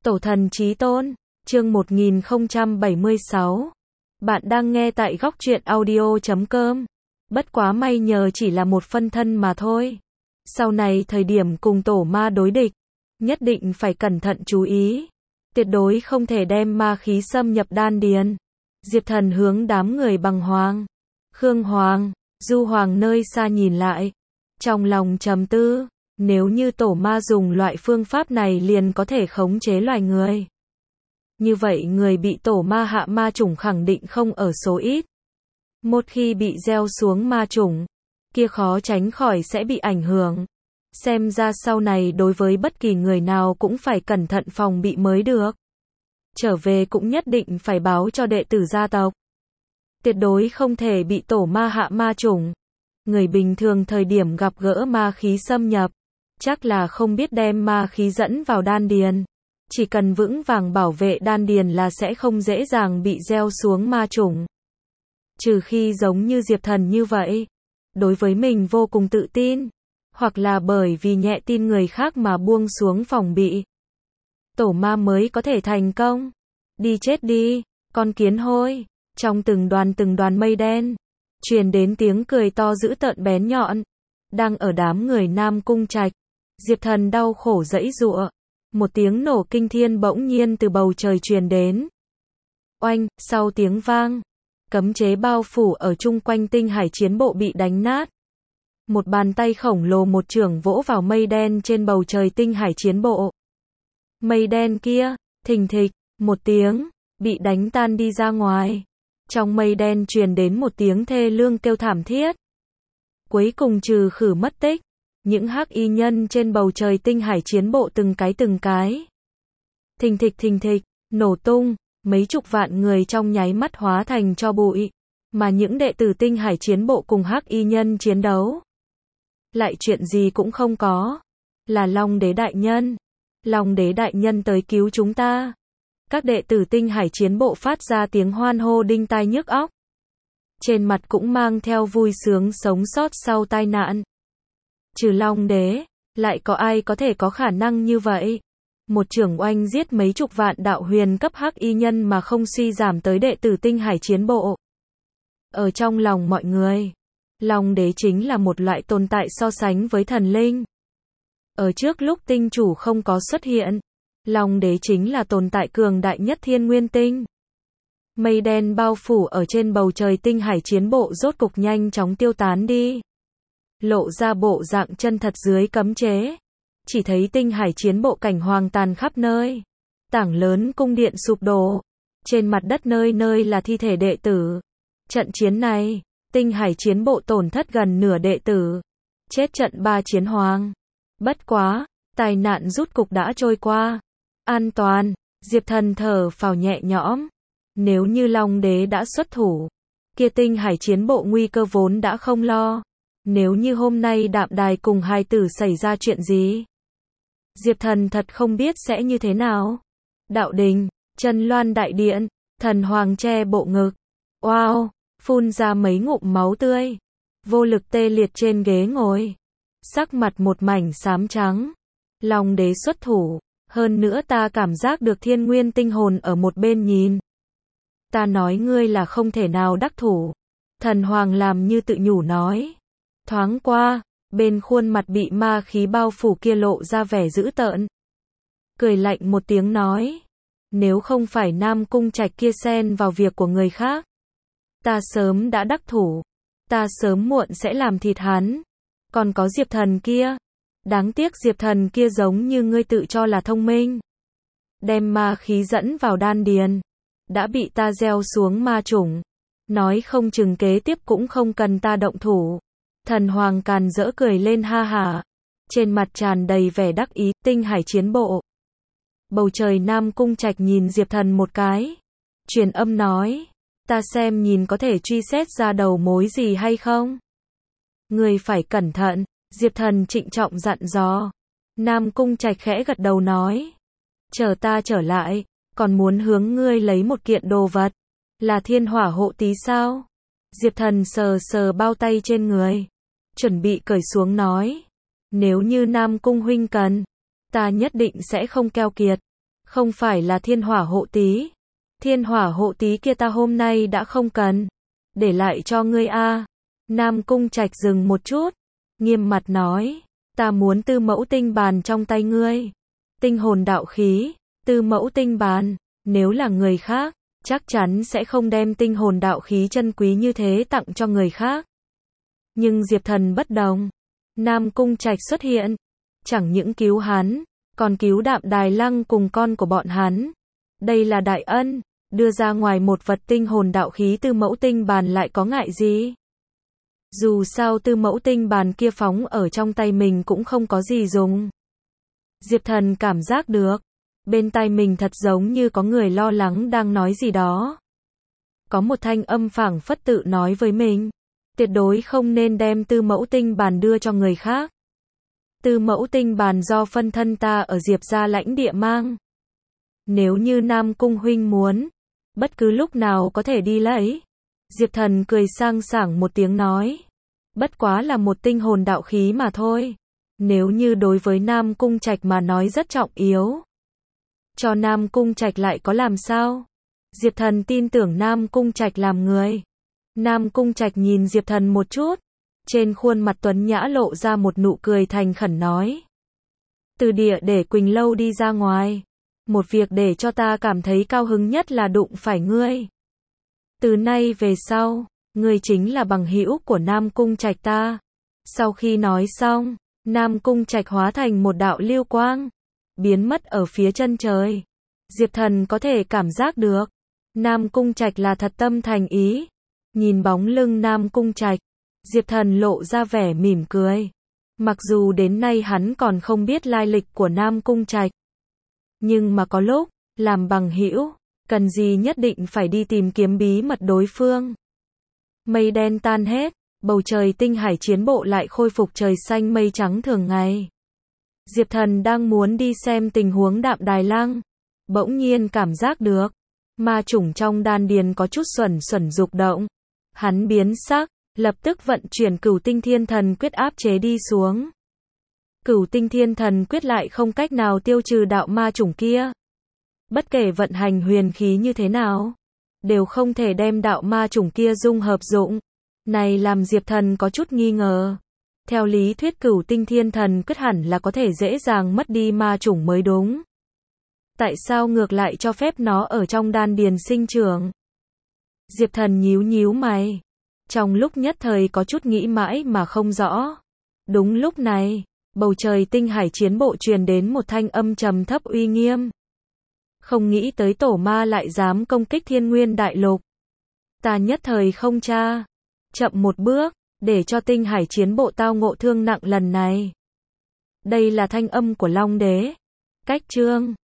Tổ thần chí tôn, chương 1076. Bạn đang nghe tại góc truyện audio.com. Bất quá may nhờ chỉ là một phân thân mà thôi. Sau này thời điểm cùng tổ ma đối địch, nhất định phải cẩn thận chú ý. Tuyệt đối không thể đem ma khí xâm nhập đan điền. Diệp Thần hướng đám người Bằng Hoàng, Khương Hoàng, Du Hoàng nơi xa nhìn lại. Trong lòng trầm tư, nếu như tổ ma dùng loại phương pháp này liền có thể khống chế loài người. Như vậy người bị tổ ma hạ ma chủng khẳng định không ở số ít. Một khi bị gieo xuống ma chủng, kia khó tránh khỏi sẽ bị ảnh hưởng. Xem ra sau này đối với bất kỳ người nào cũng phải cẩn thận phòng bị mới được. Trở về cũng nhất định phải báo cho đệ tử gia tộc. Tuyệt đối không thể bị tổ ma hạ ma chủng. Người bình thường thời điểm gặp gỡ ma khí xâm nhập, chắc là không biết đem ma khí dẫn vào đan điền. Chỉ cần vững vàng bảo vệ đan điền là sẽ không dễ dàng bị gieo xuống ma chủng. Trừ khi giống như Diệp Thần như vậy, đối với mình vô cùng tự tin, hoặc là bởi vì nhẹ tin người khác mà buông xuống phòng bị. Tổ ma mới có thể thành công. Đi chết đi, con kiến hôi. Trong từng đoàn mây đen, truyền đến tiếng cười to dữ tợn bén nhọn. Đang ở đám người Nam Cung Trạch, Diệp Thần đau khổ giãy giụa. Một tiếng nổ kinh thiên bỗng nhiên từ bầu trời truyền đến. Oanh, sau tiếng vang, cấm chế bao phủ ở chung quanh tinh hải chiến bộ bị đánh nát. Một bàn tay khổng lồ một chưởng vỗ vào mây đen trên bầu trời tinh hải chiến bộ. Mây đen kia, thình thịch, một tiếng, bị đánh tan đi ra ngoài. Trong mây đen truyền đến một tiếng thê lương kêu thảm thiết. Cuối cùng trừ khử mất tích, những hắc y nhân trên bầu trời tinh hải chiến bộ từng cái. Thình thịch, nổ tung, mấy chục vạn người trong nháy mắt hóa thành tro bụi. Mà những đệ tử tinh hải chiến bộ cùng hắc y nhân chiến đấu, lại chuyện gì cũng không có. Là Long Đế đại nhân. Long Đế đại nhân tới cứu chúng ta. Các đệ tử tinh hải chiến bộ phát ra tiếng hoan hô đinh tai nhức óc. Trên mặt cũng mang theo vui sướng sống sót sau tai nạn. Trừ Long Đế, lại có ai có thể có khả năng như vậy? Một chưởng oanh giết mấy chục vạn đạo huyền cấp hắc y nhân mà không suy giảm tới đệ tử tinh hải chiến bộ. Ở trong lòng mọi người, Long Đế chính là một loại tồn tại so sánh với thần linh. Ở trước lúc tinh chủ không có xuất hiện, Long Đế chính là tồn tại cường đại nhất thiên nguyên tinh. Mây đen bao phủ ở trên bầu trời tinh hải chiến bộ rốt cục nhanh chóng tiêu tán đi. Lộ ra bộ dạng chân thật dưới cấm chế. Chỉ thấy tinh hải chiến bộ cảnh hoang tàn khắp nơi. Tảng lớn cung điện sụp đổ. Trên mặt đất nơi nơi là thi thể đệ tử. Trận chiến này, tinh hải chiến bộ tổn thất gần nửa đệ tử. Chết trận 3 chiến hoàng. Bất quá, tai nạn rút cục đã trôi qua. An toàn, Diệp Thần thở phào nhẹ nhõm. Nếu như Long Đế đã xuất thủ, kia tinh hải chiến bộ nguy cơ vốn đã không lo. Nếu như hôm nay Đạm Đài cùng hai tử xảy ra chuyện gì, Diệp Thần thật không biết sẽ như thế nào. Đạo đình, Chân Loan đại điện, thần hoàng che bộ ngực. Wow, phun ra mấy ngụm máu tươi. Vô lực tê liệt trên ghế ngồi. Sắc mặt một mảnh xám trắng. Long Đế xuất thủ. Hơn nữa ta cảm giác được thiên nguyên tinh hồn ở một bên nhìn. Ta nói ngươi là không thể nào đắc thủ. Thần hoàng làm như tự nhủ nói. Thoáng qua, bên khuôn mặt bị ma khí bao phủ kia lộ ra vẻ dữ tợn. Cười lạnh một tiếng nói. Nếu không phải Nam Cung Trạch kia xen vào việc của người khác, ta sớm đã đắc thủ. Ta sớm muộn sẽ làm thịt hắn. Còn có Diệp Thần kia. Đáng tiếc Diệp Thần kia giống như ngươi tự cho là thông minh. Đem ma khí dẫn vào đan điền. Đã bị ta gieo xuống ma chủng. Nói không chừng kế tiếp cũng không cần ta động thủ. Thần hoàng càn rỡ cười lên ha hả. Trên mặt tràn đầy vẻ đắc ý. Tinh hải chiến bộ. Bầu trời Nam Cung Trạch nhìn Diệp Thần một cái. Truyền âm nói. Ta xem nhìn có thể truy xét ra đầu mối gì hay không. Ngươi phải cẩn thận. Diệp Thần trịnh trọng dặn dò. Nam Cung Trạch khẽ gật đầu nói. Chờ ta trở lại, còn muốn hướng ngươi lấy một kiện đồ vật. Là thiên hỏa hộ tí sao? Diệp Thần sờ sờ bao tay trên người. Chuẩn bị cởi xuống nói. Nếu như Nam Cung huynh cần, ta nhất định sẽ không keo kiệt. Không phải là thiên hỏa hộ tí. Thiên hỏa hộ tí kia ta hôm nay đã không cần. Để lại cho ngươi a. Nam Cung Trạch dừng một chút, nghiêm mặt nói, ta muốn tư mẫu tinh bàn trong tay ngươi. Tinh hồn đạo khí, tư mẫu tinh bàn, nếu là người khác, chắc chắn sẽ không đem tinh hồn đạo khí chân quý như thế tặng cho người khác. Nhưng Diệp Thần bất đồng. Nam Cung Trạch xuất hiện, chẳng những cứu hắn, còn cứu Đạm Đài Lăng cùng con của bọn hắn. Đây là đại ân, đưa ra ngoài một vật tinh hồn đạo khí tư mẫu tinh bàn lại có ngại gì? Dù sao tư mẫu tinh bàn kia phóng ở trong tay mình cũng không có gì dùng. Diệp Thần cảm giác được, bên tai mình thật giống như có người lo lắng đang nói gì đó. Có một thanh âm phảng phất tự nói với mình, tuyệt đối không nên đem tư mẫu tinh bàn đưa cho người khác. Tư mẫu tinh bàn do phân thân ta ở Diệp gia lãnh địa mang. Nếu như Nam Cung huynh muốn, bất cứ lúc nào có thể đi lấy. Diệp Thần cười sang sảng một tiếng nói, bất quá là một tinh hồn đạo khí mà thôi. Nếu như đối với Nam Cung Trạch mà nói rất trọng yếu, cho Nam Cung Trạch lại có làm sao? Diệp Thần tin tưởng Nam Cung Trạch làm người. Nam Cung Trạch nhìn Diệp Thần một chút, trên khuôn mặt tuấn nhã lộ ra một nụ cười thành khẩn nói, từ địa để Quỳnh Lâu đi ra ngoài, một việc để cho ta cảm thấy cao hứng nhất là đụng phải ngươi. Từ nay về sau, ngươi chính là bằng hữu của Nam Cung Trạch ta. Sau khi nói xong, Nam Cung Trạch hóa thành một đạo lưu quang, biến mất ở phía chân trời. Diệp Thần có thể cảm giác được, Nam Cung Trạch là thật tâm thành ý. Nhìn bóng lưng Nam Cung Trạch, Diệp Thần lộ ra vẻ mỉm cười. Mặc dù đến nay hắn còn không biết lai lịch của Nam Cung Trạch, nhưng mà có lúc, làm bằng hữu, cần gì nhất định phải đi tìm kiếm bí mật đối phương. Mây đen tan hết, bầu trời tinh hải chiến bộ lại khôi phục trời xanh mây trắng thường ngày. Diệp Thần đang muốn đi xem tình huống Đạm Đài Lăng, bỗng nhiên cảm giác được, ma chủng trong đan điền có chút xuẩn xuẩn dục động. Hắn biến sắc, lập tức vận chuyển Cửu Tinh Thiên Thần Quyết áp chế đi xuống. Cửu Tinh Thiên Thần Quyết lại không cách nào tiêu trừ đạo ma chủng kia. Bất kể vận hành huyền khí như thế nào, đều không thể đem đạo ma chủng kia dung hợp dụng. Này làm Diệp Thần có chút nghi ngờ. Theo lý thuyết Cửu Tinh Thiên Thần Quyết hẳn là có thể dễ dàng mất đi ma chủng mới đúng. Tại sao ngược lại cho phép nó ở trong đan điền sinh trưởng? Diệp Thần nhíu nhíu mày. Trong lúc nhất thời có chút nghĩ mãi mà không rõ. Đúng lúc này, bầu trời tinh hải chiến bộ truyền đến một thanh âm trầm thấp uy nghiêm. Không nghĩ tới tổ ma lại dám công kích Thiên Nguyên Đại Lục. Ta nhất thời không tra. Chậm một bước, để cho tinh hải chiến bộ tao ngộ thương nặng lần này. Đây là thanh âm của Long Đế. Cách chương